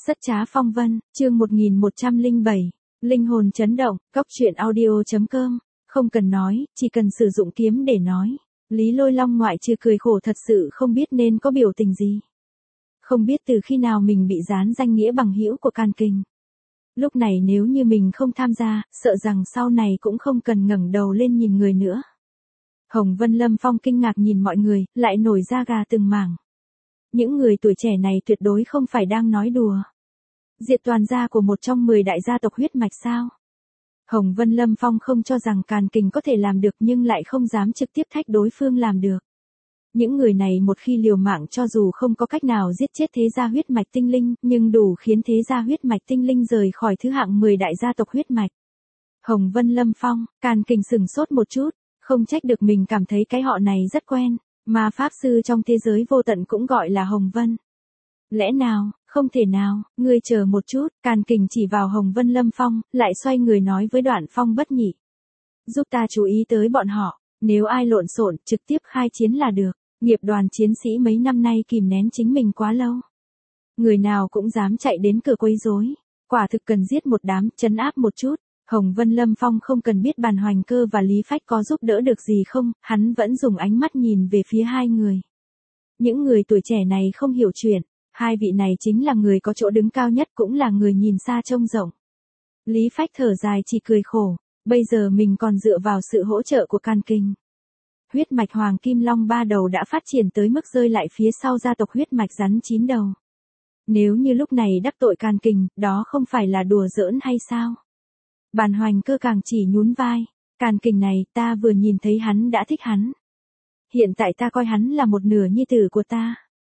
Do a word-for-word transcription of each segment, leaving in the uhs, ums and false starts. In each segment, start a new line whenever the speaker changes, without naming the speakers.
Rất trá phong vân, chương một nghìn một trăm lẻ bảy, linh hồn chấn động, cóc truyện audio chấm com, không cần nói, chỉ cần sử dụng kiếm để nói. Lý Lôi Long ngoại trừ cười khổ thật sự không biết nên có biểu tình gì. Không biết từ khi nào mình bị dán danh nghĩa bằng hữu của Càn Kình. Lúc này nếu như mình không tham gia, sợ rằng sau này cũng không cần ngẩng đầu lên nhìn người nữa. Hồng Vân Lâm Phong kinh ngạc nhìn mọi người, lại nổi da gà từng mảng. Những người tuổi trẻ này tuyệt đối không phải đang nói đùa. Diệt toàn gia của một trong mười đại gia tộc huyết mạch sao? Hồng Vân Lâm Phong không cho rằng Càn Kình có thể làm được nhưng lại không dám trực tiếp thách đối phương làm được. Những người này một khi liều mạng cho dù không có cách nào giết chết thế gia huyết mạch tinh linh, nhưng đủ khiến thế gia huyết mạch tinh linh rời khỏi thứ hạng mười đại gia tộc huyết mạch. Hồng Vân Lâm Phong, Càn Kình sửng sốt một chút, không trách được mình cảm thấy cái họ này rất quen, mà pháp sư trong thế giới vô tận cũng gọi là Hồng Vân. Lẽ nào, không thể nào, ngươi chờ một chút, Càn Kình chỉ vào Hồng Vân Lâm Phong, lại xoay người nói với Đoạn Phong Bất Nhị. Giúp ta chú ý tới bọn họ, nếu ai lộn xộn, trực tiếp khai chiến là được. Nghiệp đoàn chiến sĩ mấy năm nay kìm nén chính mình quá lâu. Người nào cũng dám chạy đến cửa quấy rối, quả thực cần giết một đám, trấn áp một chút. Hồng Vân Lâm Phong không cần biết Bàn Hoành Cơ và Lý Phách có giúp đỡ được gì không, hắn vẫn dùng ánh mắt nhìn về phía hai người. Những người tuổi trẻ này không hiểu chuyện, hai vị này chính là người có chỗ đứng cao nhất cũng là người nhìn xa trông rộng. Lý Phách thở dài chỉ cười khổ, bây giờ mình còn dựa vào sự hỗ trợ của Càn Kình. Huyết mạch Hoàng Kim Long ba đầu đã phát triển tới mức rơi lại phía sau gia tộc huyết mạch rắn chín đầu. Nếu như lúc này đắc tội Càn Kình, đó không phải là đùa giỡn hay sao? Bàn Hoành Cơ càng chỉ nhún vai, Càn Kình này ta vừa nhìn thấy hắn đã thích hắn. Hiện tại ta coi hắn là một nửa nhi tử của ta.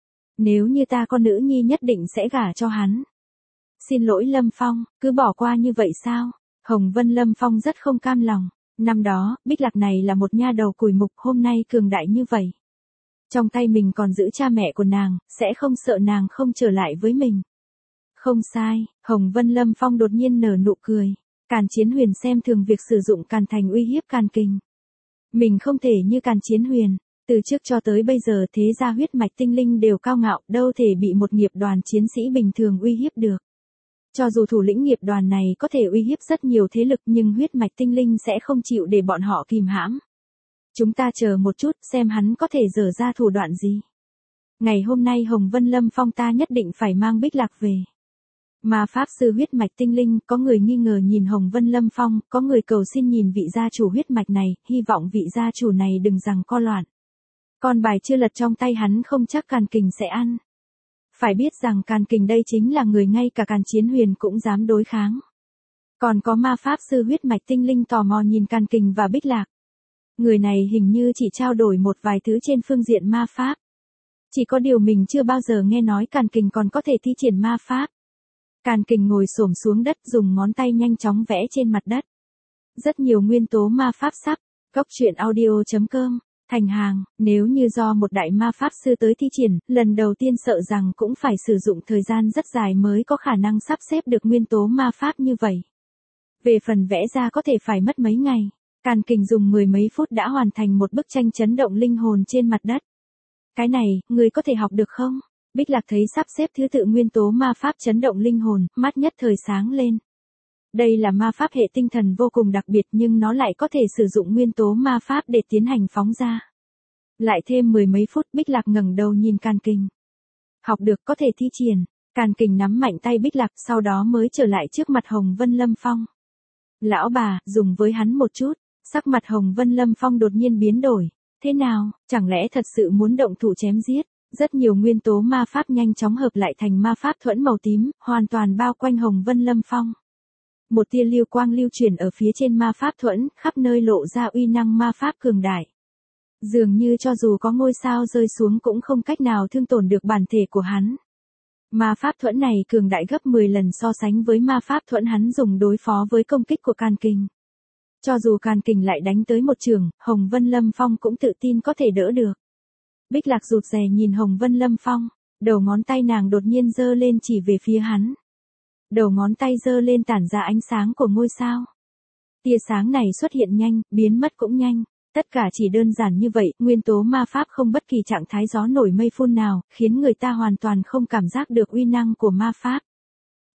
Nếu như ta có nữ nhi nhất định sẽ gả cho hắn. Xin lỗi Lâm Phong, cứ bỏ qua như vậy sao? Hồng Vân Lâm Phong rất không cam lòng. Năm đó, Bích Lạc này là một nha đầu cùi mục, hôm nay cường đại như vậy. Trong tay mình còn giữ cha mẹ của nàng, sẽ không sợ nàng không trở lại với mình. Không sai, Hồng Vân Lâm Phong đột nhiên nở nụ cười. Càn Chiến Huyền xem thường việc sử dụng Càn Thành uy hiếp Càn Kình. Mình không thể như Càn Chiến Huyền, từ trước cho tới bây giờ thế gia huyết mạch tinh linh đều cao ngạo, đâu thể bị một nghiệp đoàn chiến sĩ bình thường uy hiếp được. Cho dù thủ lĩnh nghiệp đoàn này có thể uy hiếp rất nhiều thế lực nhưng huyết mạch tinh linh sẽ không chịu để bọn họ kìm hãm. Chúng ta chờ một chút xem hắn có thể dở ra thủ đoạn gì. Ngày hôm nay Hồng Vân Lâm Phong ta nhất định phải mang Bích Lạc về. Mà pháp sư huyết mạch tinh linh có người nghi ngờ nhìn Hồng Vân Lâm Phong, có người cầu xin nhìn vị gia chủ huyết mạch này, hy vọng vị gia chủ này đừng giằng co loạn. Con bài chưa lật trong tay hắn không chắc Càn Kình sẽ ăn. Phải biết rằng Càn Kình đây chính là người ngay cả Càn Chiến Huyền cũng dám đối kháng. Còn có ma pháp sư huyết mạch tinh linh tò mò nhìn Càn Kình và Bích Lạc. Người này hình như chỉ trao đổi một vài thứ trên phương diện ma pháp. Chỉ có điều mình chưa bao giờ nghe nói Càn Kình còn có thể thi triển ma pháp. Càn Kình ngồi xổm xuống đất dùng ngón tay nhanh chóng vẽ trên mặt đất. Rất nhiều nguyên tố ma pháp sắp, cóc truyện audio chấm com. Thành hàng, nếu như do một đại ma pháp sư tới thi triển, lần đầu tiên sợ rằng cũng phải sử dụng thời gian rất dài mới có khả năng sắp xếp được nguyên tố ma pháp như vậy. Về phần vẽ ra có thể phải mất mấy ngày, Càn Kình dùng mười mấy phút đã hoàn thành một bức tranh chấn động linh hồn trên mặt đất. Cái này, người có thể học được không? Bích Lạc thấy sắp xếp thứ tự nguyên tố ma pháp chấn động linh hồn, mắt nhất thời sáng lên. Đây là ma pháp hệ tinh thần vô cùng đặc biệt nhưng nó lại có thể sử dụng nguyên tố ma pháp để tiến hành phóng ra. Lại thêm mười mấy phút Bích Lạc ngẩng đầu nhìn Càn Kình. Học được có thể thi triển, Càn Kình nắm mạnh tay Bích Lạc sau đó mới trở lại trước mặt Hồng Vân Lâm Phong. Lão bà, dùng với hắn một chút, sắc mặt Hồng Vân Lâm Phong đột nhiên biến đổi. Thế nào, chẳng lẽ thật sự muốn động thủ chém giết? Rất nhiều nguyên tố ma pháp nhanh chóng hợp lại thành ma pháp thuẫn màu tím, hoàn toàn bao quanh Hồng Vân Lâm Phong. Một tia lưu quang lưu chuyển ở phía trên ma pháp thuẫn, khắp nơi lộ ra uy năng ma pháp cường đại. Dường như cho dù có ngôi sao rơi xuống cũng không cách nào thương tổn được bản thể của hắn. Ma pháp thuẫn này cường đại gấp mười lần so sánh với ma pháp thuẫn hắn dùng đối phó với công kích của Càn Kình. Cho dù Càn Kình lại đánh tới một trường, Hồng Vân Lâm Phong cũng tự tin có thể đỡ được. Bích Lạc rụt rè nhìn Hồng Vân Lâm Phong, đầu ngón tay nàng đột nhiên giơ lên chỉ về phía hắn. Đầu ngón tay giơ lên tản ra ánh sáng của ngôi sao. Tia sáng này xuất hiện nhanh, biến mất cũng nhanh. Tất cả chỉ đơn giản như vậy, nguyên tố ma pháp không bất kỳ trạng thái gió nổi mây phun nào, khiến người ta hoàn toàn không cảm giác được uy năng của ma pháp.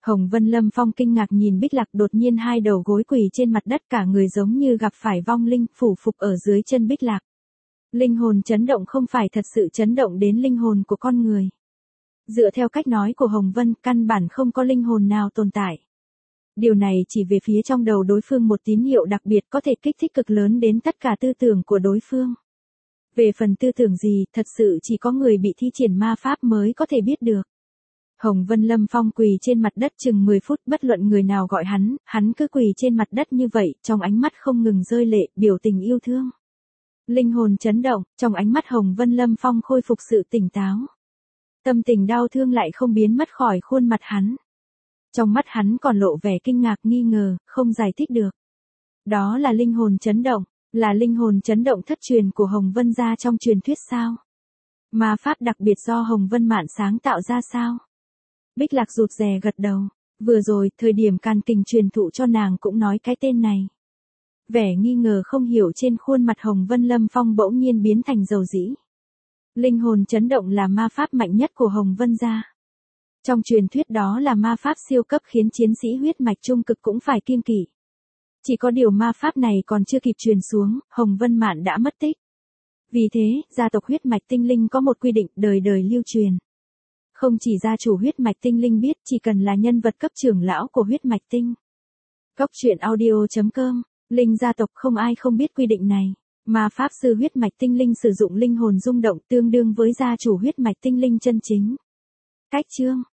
Hồng Vân Lâm Phong kinh ngạc nhìn Bích Lạc, đột nhiên hai đầu gối quỳ trên mặt đất, cả người giống như gặp phải vong linh, phủ phục ở dưới chân Bích Lạc. Linh hồn chấn động không phải thật sự chấn động đến linh hồn của con người. Dựa theo cách nói của Hồng Vân, căn bản không có linh hồn nào tồn tại. Điều này chỉ về phía trong đầu đối phương một tín hiệu đặc biệt có thể kích thích cực lớn đến tất cả tư tưởng của đối phương. Về phần tư tưởng gì, thật sự chỉ có người bị thi triển ma pháp mới có thể biết được. Hồng Vân Lâm Phong quỳ trên mặt đất chừng mười phút, bất luận người nào gọi hắn, hắn cứ quỳ trên mặt đất như vậy, trong ánh mắt không ngừng rơi lệ, biểu tình yêu thương. Linh hồn chấn động, trong ánh mắt Hồng Vân Lâm Phong khôi phục sự tỉnh táo. Tâm tình đau thương lại không biến mất khỏi khuôn mặt hắn. Trong mắt hắn còn lộ vẻ kinh ngạc nghi ngờ, không giải thích được. Đó là linh hồn chấn động, là linh hồn chấn động thất truyền của Hồng Vân gia trong truyền thuyết sao? Ma pháp đặc biệt do Hồng Vân Mạn sáng tạo ra sao? Bích Lạc rụt rè gật đầu, vừa rồi, thời điểm Càn Kình truyền thụ cho nàng cũng nói cái tên này. Vẻ nghi ngờ không hiểu trên khuôn mặt Hồng Vân Lâm Phong bỗng nhiên biến thành dầu dĩ. Linh hồn chấn động là ma pháp mạnh nhất của Hồng Vân gia. Trong truyền thuyết đó là ma pháp siêu cấp khiến chiến sĩ huyết mạch trung cực cũng phải kiêng kỵ. Chỉ có điều ma pháp này còn chưa kịp truyền xuống, Hồng Vân Mạn đã mất tích. Vì thế, gia tộc huyết mạch tinh linh có một quy định đời đời lưu truyền. Không chỉ gia chủ huyết mạch tinh linh biết, chỉ cần là nhân vật cấp trưởng lão của huyết mạch tinh. Cốc truyện audio chấm com, Linh gia tộc không ai không biết quy định này. Ma pháp sư huyết mạch tinh linh sử dụng linh hồn rung động tương đương với gia chủ huyết mạch tinh linh chân chính. Cách chương